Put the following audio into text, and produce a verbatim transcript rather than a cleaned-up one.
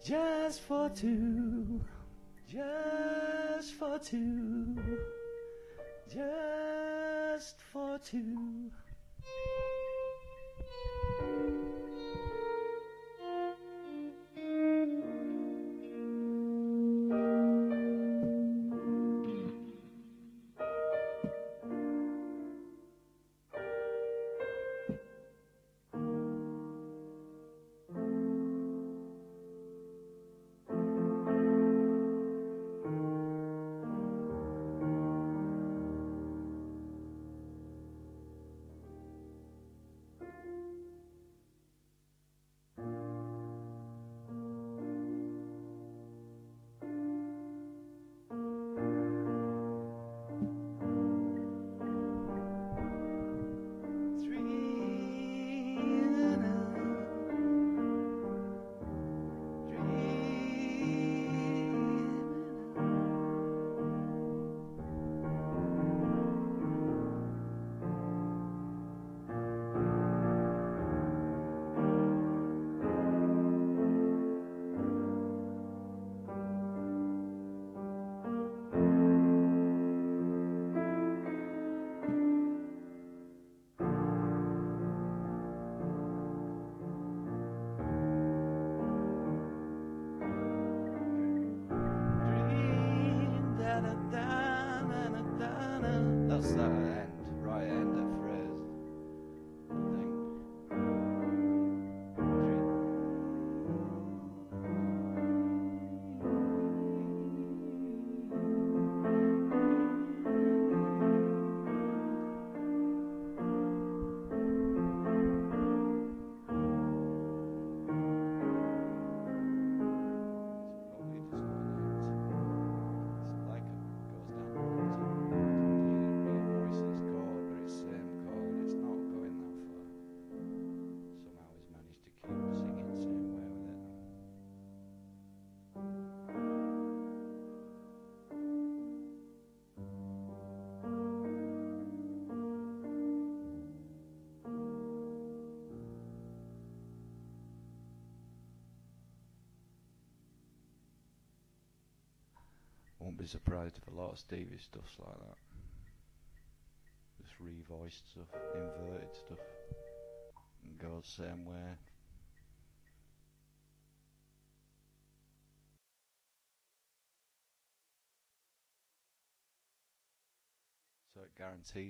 Just for two, just for two, just for two. That's that end, right end of phrase, I think. Won't be surprised if a lot of Stevie stuff's like that. Just revoiced stuff, inverted stuff, and goes the same way. So it guarantees